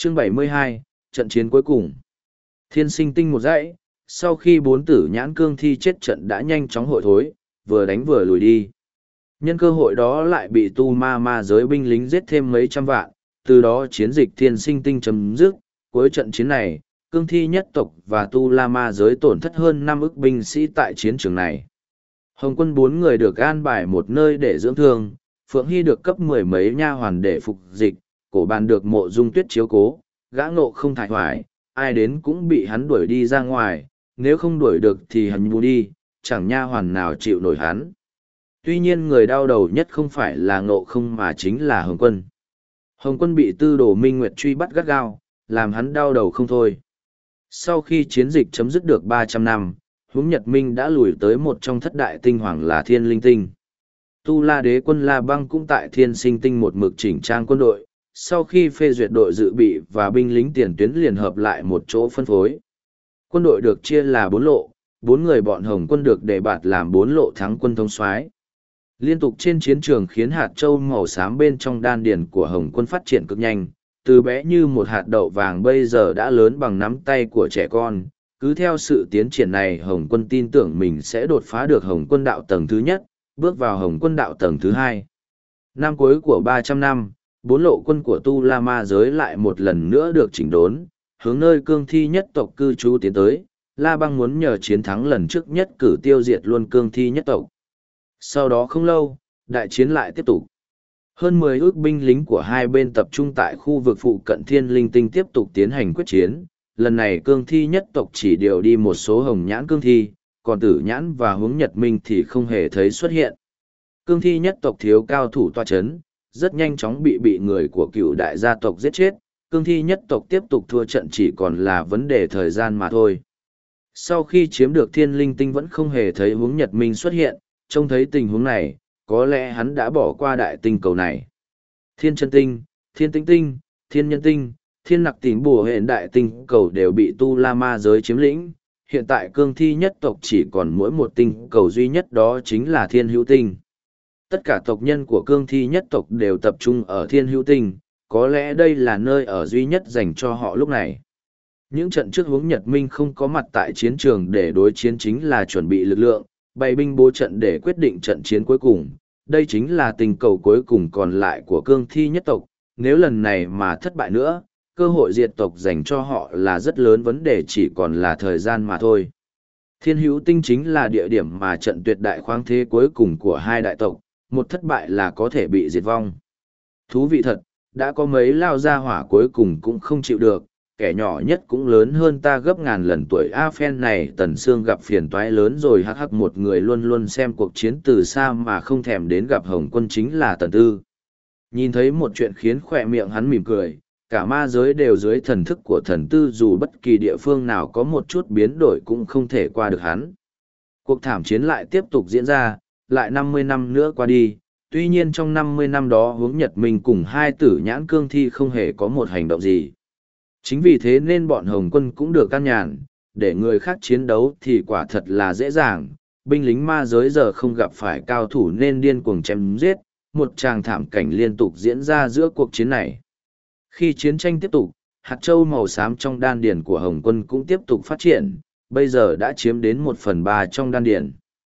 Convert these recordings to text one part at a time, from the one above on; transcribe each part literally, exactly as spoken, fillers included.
Chương bảy mươi hai, trận chiến cuối cùng. Thiên sinh tinh một dãy, sau khi bốn tử nhãn cương thi chết trận đã nhanh chóng hội thối, vừa đánh vừa lùi đi. Nhân cơ hội đó lại bị tu ma ma giới binh lính giết thêm mấy trăm vạn, từ đó chiến dịch thiên sinh tinh chấm dứt. Cuối trận chiến này, cương thi nhất tộc và tu la ma giới tổn thất hơn năm ức binh sĩ tại chiến trường này. Hồng quân bốn người được an bài một nơi để dưỡng thương, Phượng Hy được cấp mười mấy nha hoàn để phục dịch, cổ bàn được Mộ Dung Tuyết chiếu cố, gã Ngộ Không thải hoài, ai đến cũng bị hắn đuổi đi ra ngoài, nếu không đuổi được thì hắn bu đi, chẳng nha hoàn nào chịu nổi hắn. Tuy nhiên người đau đầu nhất không phải là Ngộ Không mà chính là Hồng Quân. Hồng Quân bị Tư Đồ Minh Nguyệt truy bắt gắt gao, làm hắn đau đầu không thôi. Sau khi chiến dịch chấm dứt được ba trăm năm, Hướng Nhật Minh đã lùi tới một trong thất đại tinh hoàng là Thiên Linh Tinh. Tu La Đế quân La Băng cũng tại Thiên Sinh Tinh một mực chỉnh trang quân đội, sau khi phê duyệt đội dự bị và binh lính tiền tuyến liền hợp lại một chỗ phân phối. Quân đội được chia là bốn lộ, bốn người bọn Hồng Quân được đề bạt làm bốn lộ thắng quân thống soái. Liên tục trên chiến trường khiến hạt châu màu xám bên trong đan điền của Hồng Quân phát triển cực nhanh, từ bé như một hạt đậu vàng bây giờ đã lớn bằng nắm tay của trẻ con. Cứ theo sự tiến triển này, Hồng Quân tin tưởng mình sẽ đột phá được Hồng Quân đạo tầng thứ nhất, bước vào Hồng Quân đạo tầng thứ hai. Năm cuối của ba trăm năm, bốn lộ quân của Tu La Ma giới lại một lần nữa được chỉnh đốn, hướng nơi cương thi nhất tộc cư trú tiến tới. La Băng muốn nhờ chiến thắng lần trước nhất cử tiêu diệt luôn cương thi nhất tộc. Sau đó không lâu, đại chiến lại tiếp tục. Hơn mười ước binh lính của hai bên tập trung tại khu vực phụ cận Thiên Linh Tinh tiếp tục tiến hành quyết chiến. Lần này cương thi nhất tộc chỉ điều đi một số hồng nhãn cương thi, còn tử nhãn và hướng nhật minh thì không hề thấy xuất hiện. Cương thi nhất tộc thiếu cao thủ toa chấn, rất nhanh chóng bị bị người của cựu đại gia tộc giết chết. Cương thi nhất tộc tiếp tục thua trận chỉ còn là vấn đề thời gian mà thôi. Sau khi chiếm được Thiên Linh Tinh vẫn không hề thấy hướng nhật minh xuất hiện, trông thấy tình huống này, có lẽ hắn đã bỏ qua đại tinh cầu này. Thiên chân tinh, thiên tinh tinh, thiên nhân tinh, thiên nặc tỉnh bùa hện đại tinh cầu đều bị tu la ma giới chiếm lĩnh. Hiện tại cương thi nhất tộc chỉ còn mỗi một tinh cầu duy nhất, đó chính là thiên hữu tinh. Tất cả tộc nhân của cương thi nhất tộc đều tập trung ở thiên hữu tinh, có lẽ đây là nơi ở duy nhất dành cho họ lúc này. Những trận trước hướng Nhật Minh không có mặt tại chiến trường để đối chiến chính là chuẩn bị lực lượng, bày binh bố trận để quyết định trận chiến cuối cùng. Đây chính là tinh cầu cuối cùng còn lại của cương thi nhất tộc, nếu lần này mà thất bại nữa, cơ hội diệt tộc dành cho họ là rất lớn, vấn đề chỉ còn là thời gian mà thôi. Thiên hữu tinh chính là địa điểm mà trận tuyệt đại khoáng thế cuối cùng của hai đại tộc, một thất bại là có thể bị diệt vong. Thú vị thật, đã có mấy lao ra hỏa cuối cùng cũng không chịu được, kẻ nhỏ nhất cũng lớn hơn ta gấp ngàn lần tuổi. A phen này Tần Sương gặp phiền toái lớn rồi, hắc hắc, một người luôn luôn xem cuộc chiến từ xa mà không thèm đến gặp Hồng Quân chính là Tần Tư. Nhìn thấy một chuyện khiến khỏe miệng hắn mỉm cười, cả ma giới đều dưới thần thức của Thần Tư, dù bất kỳ địa phương nào có một chút biến đổi cũng không thể qua được hắn. Cuộc thảm chiến lại tiếp tục diễn ra, lại năm mươi năm nữa qua đi, tuy nhiên trong năm mươi năm đó Hướng Nhật Minh cùng hai tử nhãn cương thi không hề có một hành động gì. Chính vì thế nên bọn Hồng Quân cũng được can nhàn, để người khác chiến đấu thì quả thật là dễ dàng. Binh lính ma giới giờ không gặp phải cao thủ nên điên cuồng chém giết, một tràng thảm cảnh liên tục diễn ra giữa cuộc chiến này. Khi chiến tranh tiếp tục, hạt châu màu xám trong đan điền của Hồng Quân cũng tiếp tục phát triển, bây giờ đã chiếm đến một phần ba trong đan điền.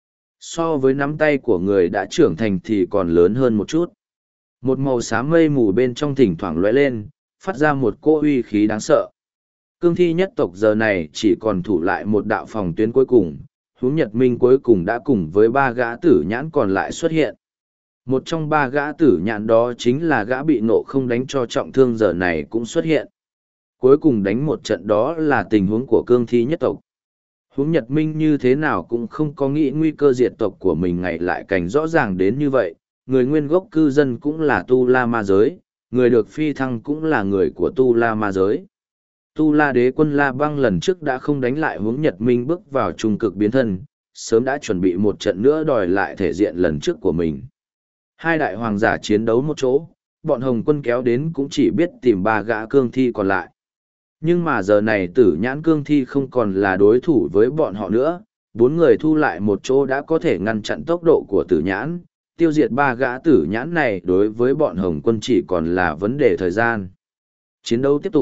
So với nắm tay của người đã trưởng thành thì còn lớn hơn một chút. Một màu xám mây mù bên trong thỉnh thoảng lóe lên, phát ra một cỗ uy khí đáng sợ. Cương thi nhất tộc giờ này chỉ còn thủ lại một đạo phòng tuyến cuối cùng, Hướng Nhật Minh cuối cùng đã cùng với ba gã tử nhãn còn lại xuất hiện. Một trong ba gã tử nhãn đó chính là gã bị Ngộ Không đánh cho trọng thương giờ này cũng xuất hiện. Cuối cùng đánh một trận đó là tình huống của cương thi nhất tộc. Hướng Nhật Minh như thế nào cũng không có nghĩ nguy cơ diệt tộc của mình ngày lại cảnh rõ ràng đến như vậy. Người nguyên gốc cư dân cũng là Tu La Ma giới, người được phi thăng cũng là người của Tu La Ma giới. Tu La Đế quân La Băng lần trước đã không đánh lại Hướng Nhật Minh bước vào trung cực biến thân, sớm đã chuẩn bị một trận nữa đòi lại thể diện lần trước của mình. Hai đại hoàng giả chiến đấu một chỗ, bọn Hồng Quân kéo đến cũng chỉ biết tìm ba gã cương thi còn lại. Nhưng mà giờ này tử nhãn cương thi không còn là đối thủ với bọn họ nữa, bốn người thu lại một chỗ đã có thể ngăn chặn tốc độ của tử nhãn, tiêu diệt ba gã tử nhãn này đối với bọn Hồng Quân chỉ còn là vấn đề thời gian. Chiến đấu tiếp tục,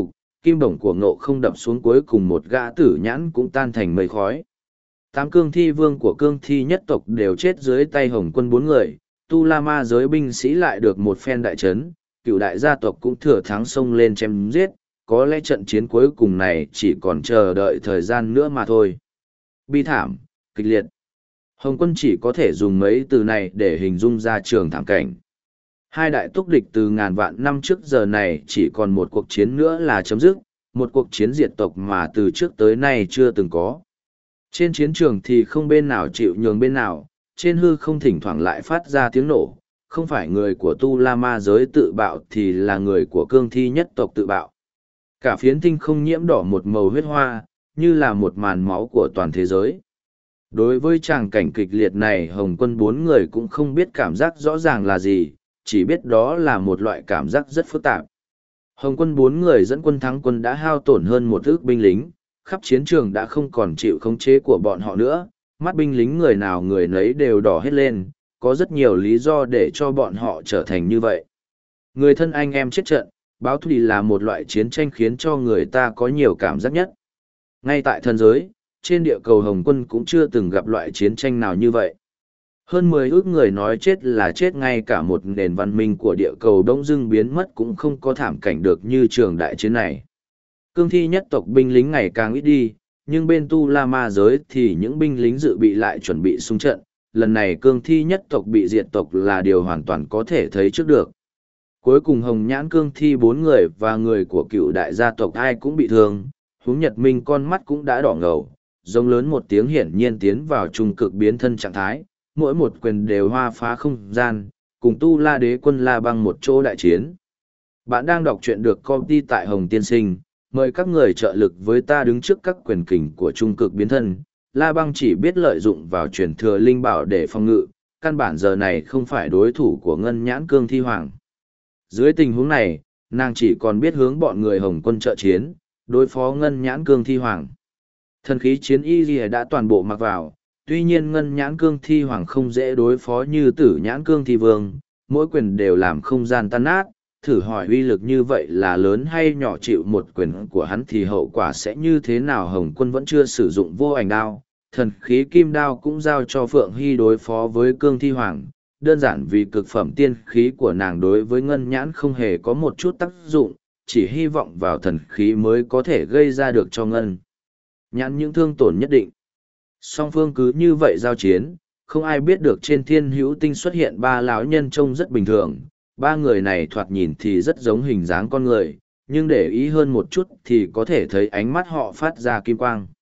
kim bổng của Ngộ Không đập xuống, cuối cùng một gã tử nhãn cũng tan thành mây khói. Tám cương thi vương của cương thi nhất tộc đều chết dưới tay Hồng Quân bốn người, Tu La Ma giới binh sĩ lại được một phen đại trấn, cựu đại gia tộc cũng thừa thắng xông lên chém giết, có lẽ trận chiến cuối cùng này chỉ còn chờ đợi thời gian nữa mà thôi. Bi thảm, kịch liệt. Hồng Quân chỉ có thể dùng mấy từ này để hình dung ra trường thảm cảnh. Hai đại túc địch từ ngàn vạn năm trước giờ này chỉ còn một cuộc chiến nữa là chấm dứt, một cuộc chiến diệt tộc mà từ trước tới nay chưa từng có. Trên chiến trường thì không bên nào chịu nhường bên nào, trên hư không thỉnh thoảng lại phát ra tiếng nổ, không phải người của Tu La Ma giới tự bạo thì là người của cương thi nhất tộc tự bạo. Cả phiến tinh không nhiễm đỏ một màu huyết hoa, như là một màn máu của toàn thế giới. Đối với tràng cảnh kịch liệt này, Hồng Quân bốn người cũng không biết cảm giác rõ ràng là gì, chỉ biết đó là một loại cảm giác rất phức tạp. Hồng Quân bốn người dẫn quân thắng quân đã hao tổn hơn một ước binh lính, khắp chiến trường đã không còn chịu khống chế của bọn họ nữa, mắt binh lính người nào người nấy đều đỏ hết lên, có rất nhiều lý do để cho bọn họ trở thành như vậy. Người thân anh em chết trận, báo thù là một loại chiến tranh khiến cho người ta có nhiều cảm giác nhất. Ngay tại thần giới, trên địa cầu Hồng Quân cũng chưa từng gặp loại chiến tranh nào như vậy. Hơn mười ước người nói chết là chết, ngay cả một nền văn minh của địa cầu đông dưng biến mất cũng không có thảm cảnh được như trường đại chiến này. Cương thi nhất tộc binh lính ngày càng ít đi, nhưng bên Tu La Ma giới thì những binh lính dự bị lại chuẩn bị xung trận. Lần này cương thi nhất tộc bị diệt tộc là điều hoàn toàn có thể thấy trước được. Cuối cùng Hồng Nhãn cương thi bốn người và người của cựu đại gia tộc ai cũng bị thương, huống Nhật Minh con mắt cũng đã đỏ ngầu, rống lớn một tiếng hiển nhiên tiến vào trung cực biến thân trạng thái, mỗi một quyền đều hoa phá không gian, cùng Tu La Đế quân La Băng một chỗ đại chiến. Bạn đang đọc truyện được công ty tại Hồng Tiên Sinh, mời các người trợ lực với ta đứng trước các quyền kình của trung cực biến thân. La Băng chỉ biết lợi dụng vào truyền thừa linh bảo để phòng ngự, căn bản giờ này không phải đối thủ của Ngân Nhãn cương thi hoàng. Dưới tình huống này, nàng chỉ còn biết hướng bọn người Hồng Quân trợ chiến, đối phó Ngân Nhãn cương thi hoàng. Thần khí chiến y lìa đã toàn bộ mặc vào, tuy nhiên Ngân Nhãn cương thi hoàng không dễ đối phó như Tử Nhãn cương thi vương, mỗi quyền đều làm không gian tan nát. Thử hỏi uy lực như vậy là lớn hay nhỏ, chịu một quyền của hắn thì hậu quả sẽ như thế nào? Hồng Quân vẫn chưa sử dụng vô ảnh đao, thần khí kim đao cũng giao cho Phượng Hy đối phó với cương thi hoàng, đơn giản vì cực phẩm tiên khí của nàng đối với Ngân Nhãn không hề có một chút tác dụng, chỉ hy vọng vào thần khí mới có thể gây ra được cho Ngân Nhãn những thương tổn nhất định. Song phương cứ như vậy giao chiến, không ai biết được trên thiên hữu tinh xuất hiện ba lão nhân trông rất bình thường. Ba người này thoạt nhìn thì rất giống hình dáng con người, nhưng để ý hơn một chút thì có thể thấy ánh mắt họ phát ra kim quang.